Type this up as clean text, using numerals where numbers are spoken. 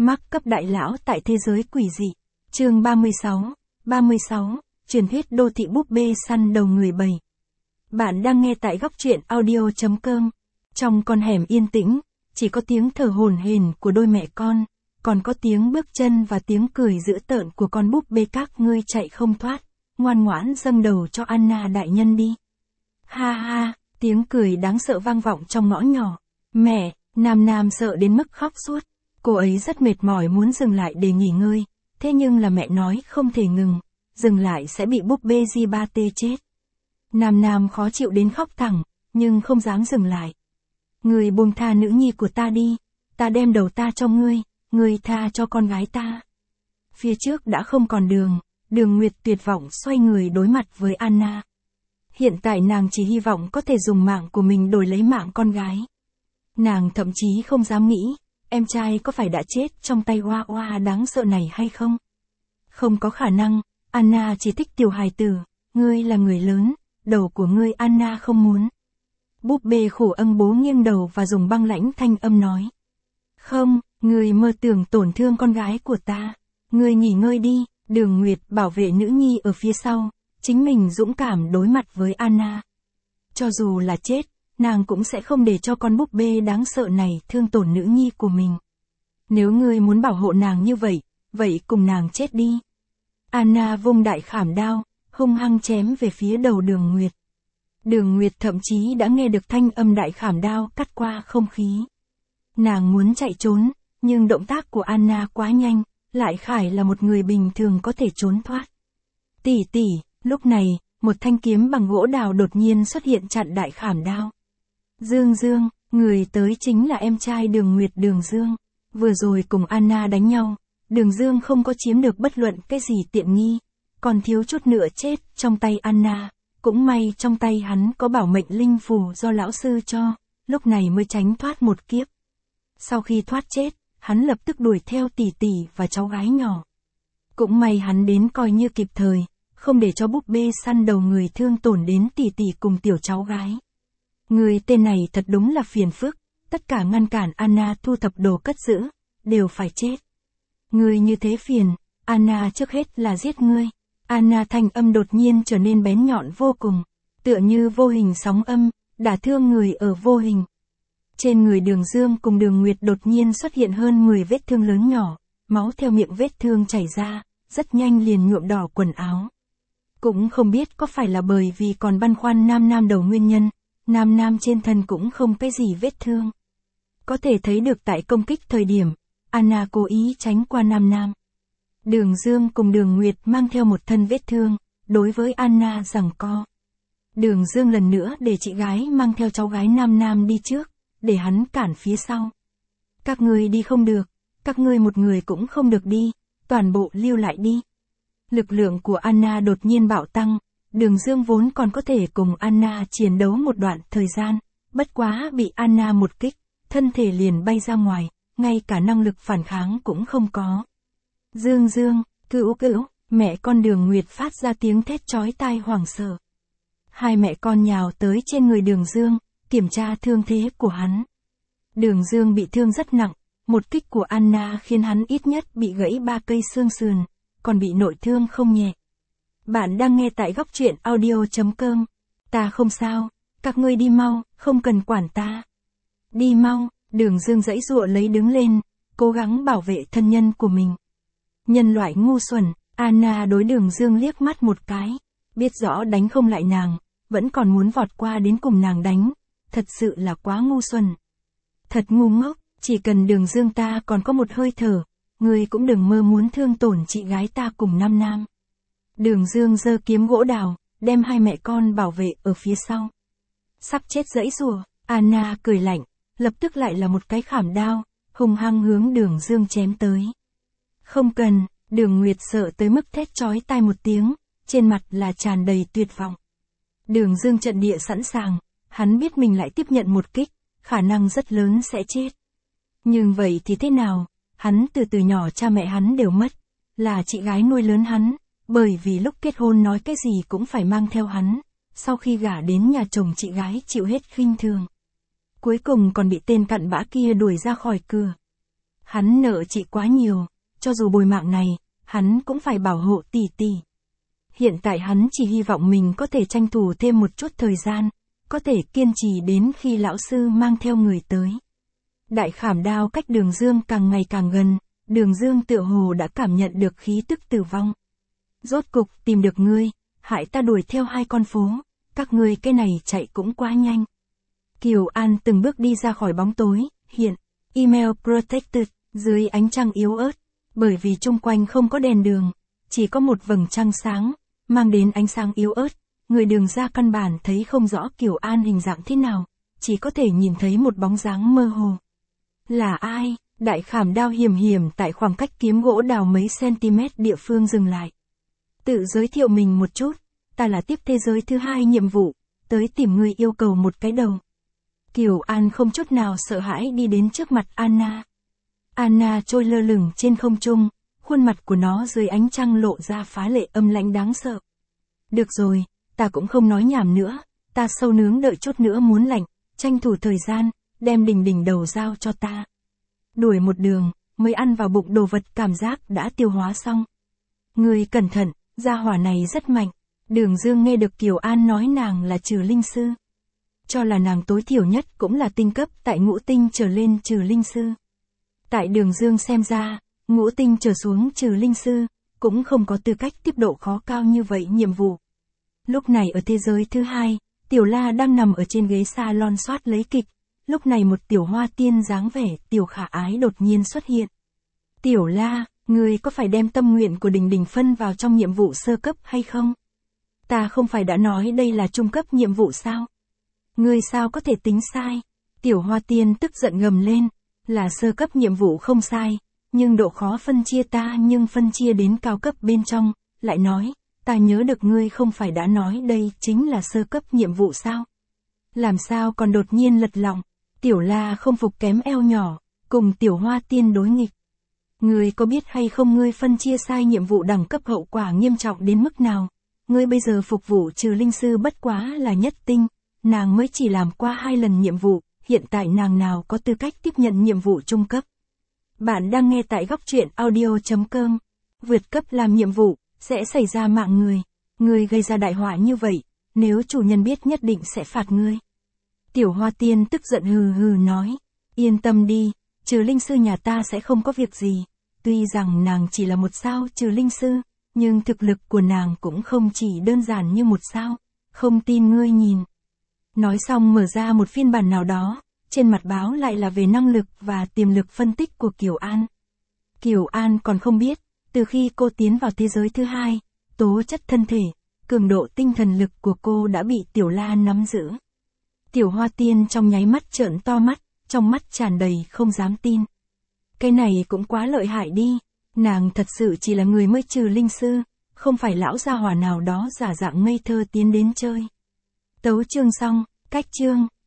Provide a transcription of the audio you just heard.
Mắc cấp đại lão tại thế giới quỷ dị. Chương 36, truyền thuyết đô thị búp bê săn đầu người bầy. Bạn đang nghe tại góc truyện audio.com. Trong con hẻm yên tĩnh, chỉ có tiếng thở hổn hển của đôi mẹ con, còn có tiếng bước chân và tiếng cười dữ tợn của con búp bê. Các ngươi chạy không thoát, ngoan ngoãn dâng đầu cho Anna đại nhân đi. Ha ha, tiếng cười đáng sợ vang vọng trong ngõ nhỏ. Mẹ, Nam sợ đến mức khóc suốt. Cô ấy rất mệt mỏi muốn dừng lại để nghỉ ngơi, thế nhưng là mẹ nói không thể ngừng, dừng lại sẽ bị búp bê G3T chết. Nam khó chịu đến khóc thẳng, nhưng không dám dừng lại. Ngươi buông tha nữ nhi của ta đi, ta đem đầu ta cho ngươi tha cho con gái ta. Phía trước đã không còn đường, Đường Nguyệt tuyệt vọng xoay người đối mặt với Anna. Hiện tại nàng chỉ hy vọng có thể dùng mạng của mình đổi lấy mạng con gái. Nàng thậm chí không dám nghĩ, em trai có phải đã chết trong tay Hoa đáng sợ này hay không? Không có khả năng, Anna chỉ thích tiểu hài tử, ngươi là người lớn, đầu của ngươi Anna không muốn. Búp bê khổ âng bố nghiêng đầu và dùng băng lãnh thanh âm nói. Không, ngươi mơ tưởng tổn thương con gái của ta, ngươi nghỉ ngơi đi. Đường Nguyệt bảo vệ nữ nhi ở phía sau, chính mình dũng cảm đối mặt với Anna. Cho dù là chết, nàng cũng sẽ không để cho con búp bê đáng sợ này thương tổn nữ nhi của mình. Nếu ngươi muốn bảo hộ nàng như vậy, vậy cùng nàng chết đi. Anna vung đại khảm đao, hung hăng chém về phía đầu Đường Nguyệt. Đường Nguyệt thậm chí đã nghe được thanh âm đại khảm đao cắt qua không khí. Nàng muốn chạy trốn, nhưng động tác của Anna quá nhanh, lại khải là một người bình thường có thể trốn thoát. Tỷ, lúc này, một thanh kiếm bằng gỗ đào đột nhiên xuất hiện chặn đại khảm đao. Dương, người tới chính là em trai Đường Nguyệt Đường Dương. Vừa rồi cùng Anna đánh nhau, Đường Dương không có chiếm được bất luận cái gì tiện nghi, còn thiếu chút nữa chết trong tay Anna, cũng may trong tay hắn có bảo mệnh linh phù do lão sư cho, lúc này mới tránh thoát một kiếp. Sau khi thoát chết, hắn lập tức đuổi theo tỷ và cháu gái nhỏ. Cũng may hắn đến coi như kịp thời, không để cho búp bê săn đầu người thương tổn đến tỷ cùng tiểu cháu gái. Người tên này thật đúng là phiền phức, tất cả ngăn cản Anna thu thập đồ cất giữ, đều phải chết. Người như thế phiền, Anna trước hết là giết ngươi. Anna thanh âm đột nhiên trở nên bén nhọn vô cùng, tựa như vô hình sóng âm, đả thương người ở vô hình. Trên người Đường Dương cùng Đường Nguyệt đột nhiên xuất hiện hơn 10 vết thương lớn nhỏ, máu theo miệng vết thương chảy ra, rất nhanh liền nhuộm đỏ quần áo. Cũng không biết có phải là bởi vì còn băn khoăn Nam đầu nguyên nhân, Nam trên thân cũng không cái gì vết thương. Có thể thấy được tại công kích thời điểm, Anna cố ý tránh qua Nam. Đường Dương cùng Đường Nguyệt mang theo một thân vết thương, đối với Anna giằng co. Đường Dương lần nữa để chị gái mang theo cháu gái Nam đi trước, để hắn cản phía sau. Các ngươi đi không được, các ngươi một người cũng không được đi, toàn bộ lưu lại đi. Lực lượng của Anna đột nhiên bạo tăng, Đường Dương vốn còn có thể cùng Anna chiến đấu một đoạn thời gian, bất quá bị Anna một kích, thân thể liền bay ra ngoài, ngay cả năng lực phản kháng cũng không có. Dương, cứu, mẹ con Đường Nguyệt phát ra tiếng thét chói tai hoảng sợ. Hai mẹ con nhào tới trên người Đường Dương, kiểm tra thương thế của hắn. Đường Dương bị thương rất nặng, một kích của Anna khiến hắn ít nhất bị gãy 3 cây xương sườn, còn bị nội thương không nhẹ. Bạn đang nghe tại góc truyện audio.com. Ta không sao, các ngươi đi mau, không cần quản ta. Đi mau, Đường Dương giãy giụa lấy đứng lên, cố gắng bảo vệ thân nhân của mình. Nhân loại ngu xuẩn, Anna đối Đường Dương liếc mắt một cái, biết rõ đánh không lại nàng, vẫn còn muốn vọt qua đến cùng nàng đánh, thật sự là quá ngu xuẩn. Thật ngu ngốc, chỉ cần Đường Dương ta còn có một hơi thở, ngươi cũng đừng mơ muốn thương tổn chị gái ta cùng Nam. Đường Dương giơ kiếm gỗ đào, đem hai mẹ con bảo vệ ở phía sau. Sắp chết giãy giụa, Anna cười lạnh, lập tức lại là một cái khảm đao, hung hăng hướng Đường Dương chém tới. Không cần, Đường Nguyệt sợ tới mức thét chói tai một tiếng, trên mặt là tràn đầy tuyệt vọng. Đường Dương trận địa sẵn sàng, hắn biết mình lại tiếp nhận một kích, khả năng rất lớn sẽ chết. Nhưng vậy thì thế nào, hắn từ nhỏ cha mẹ hắn đều mất, là chị gái nuôi lớn hắn, bởi vì lúc kết hôn nói cái gì cũng phải mang theo hắn, sau khi gả đến nhà chồng chị gái chịu hết khinh thường. Cuối cùng còn bị tên cặn bã kia đuổi ra khỏi cửa. Hắn nợ chị quá nhiều, cho dù bồi mạng này, hắn cũng phải bảo hộ tỷ tỷ. Hiện tại hắn chỉ hy vọng mình có thể tranh thủ thêm một chút thời gian, có thể kiên trì đến khi lão sư mang theo người tới. Đại khảm đao cách Đường Dương càng ngày càng gần, Đường Dương tựa hồ đã cảm nhận được khí tức tử vong. Rốt cục tìm được ngươi, hại ta đuổi theo 2 con phố, các ngươi cái này chạy cũng quá nhanh. Kiều An từng bước đi ra khỏi bóng tối, hiện, email protected, dưới ánh trăng yếu ớt, bởi vì chung quanh không có đèn đường, chỉ có một vầng trăng sáng, mang đến ánh sáng yếu ớt, người Đường ra căn bản thấy không rõ Kiều An hình dạng thế nào, chỉ có thể nhìn thấy một bóng dáng mơ hồ. Là ai? Đại khảm đao hiểm hiểm tại khoảng cách kiếm gỗ đào mấy cm địa phương dừng lại. Tự giới thiệu mình một chút, ta là tiếp thế giới thứ 2 nhiệm vụ, tới tìm người yêu cầu một cái đầu. Kiều An không chút nào sợ hãi đi đến trước mặt Anna. Anna trôi lơ lửng trên không trung, khuôn mặt của nó dưới ánh trăng lộ ra phá lệ âm lãnh đáng sợ. Được rồi, ta cũng không nói nhảm nữa, ta sâu nướng đợi chút nữa muốn lạnh, tranh thủ thời gian, đem đỉnh đầu giao cho ta. Đuổi một đường, mới ăn vào bụng đồ vật cảm giác đã tiêu hóa xong. Người cẩn thận, gia hỏa này rất mạnh. Đường Dương nghe được Kiều An nói nàng là trừ linh sư. Cho là nàng tối thiểu nhất cũng là tinh cấp tại ngũ tinh trở lên trừ linh sư. Tại Đường Dương xem ra, ngũ tinh trở xuống trừ linh sư, cũng không có tư cách tiếp độ khó cao như vậy nhiệm vụ. Lúc này ở thế giới thứ 2, Tiểu La đang nằm ở trên ghế salon soát lấy kịch. Lúc này một tiểu hoa tiên dáng vẻ tiểu khả ái đột nhiên xuất hiện. Tiểu La, ngươi có phải đem tâm nguyện của Đình phân vào trong nhiệm vụ sơ cấp hay không? Ta không phải đã nói đây là trung cấp nhiệm vụ sao? Ngươi sao có thể tính sai? Tiểu hoa tiên tức giận gầm lên, là sơ cấp nhiệm vụ không sai, nhưng độ khó phân chia ta nhưng phân chia đến cao cấp bên trong, lại nói, ta nhớ được ngươi không phải đã nói đây chính là sơ cấp nhiệm vụ sao? Làm sao còn đột nhiên lật lọng? Tiểu La không phục kém eo nhỏ, cùng tiểu hoa tiên đối nghịch. Ngươi có biết hay không ngươi phân chia sai nhiệm vụ đẳng cấp hậu quả nghiêm trọng đến mức nào? Ngươi bây giờ phục vụ trừ linh sư bất quá là nhất tinh, nàng mới chỉ làm qua 2 lần nhiệm vụ, hiện tại nàng nào có tư cách tiếp nhận nhiệm vụ trung cấp. Bạn đang nghe tại góc truyện audio.com. Vượt cấp làm nhiệm vụ, sẽ xảy ra mạng người. Ngươi gây ra đại họa như vậy, nếu chủ nhân biết nhất định sẽ phạt ngươi. Tiểu hoa tiên tức giận hừ hừ nói, yên tâm đi, trừ linh sư nhà ta sẽ không có việc gì. Tuy rằng nàng chỉ là một sao trừ linh sư, nhưng thực lực của nàng cũng không chỉ đơn giản như một sao, không tin ngươi nhìn. Nói xong mở ra một phiên bản nào đó, trên mặt báo lại là về năng lực và tiềm lực phân tích của Kiều An. Kiều An còn không biết, từ khi cô tiến vào thế giới thứ 2, tố chất thân thể, cường độ tinh thần lực của cô đã bị Tiểu La nắm giữ. Tiểu hoa tiên trong nháy mắt trợn to mắt, trong mắt tràn đầy không dám tin. Cái này cũng quá lợi hại đi, nàng thật sự chỉ là người mới trừ linh sư, không phải lão gia hỏa nào đó giả dạng ngây thơ tiến đến chơi. Tấu chương xong, cách chương.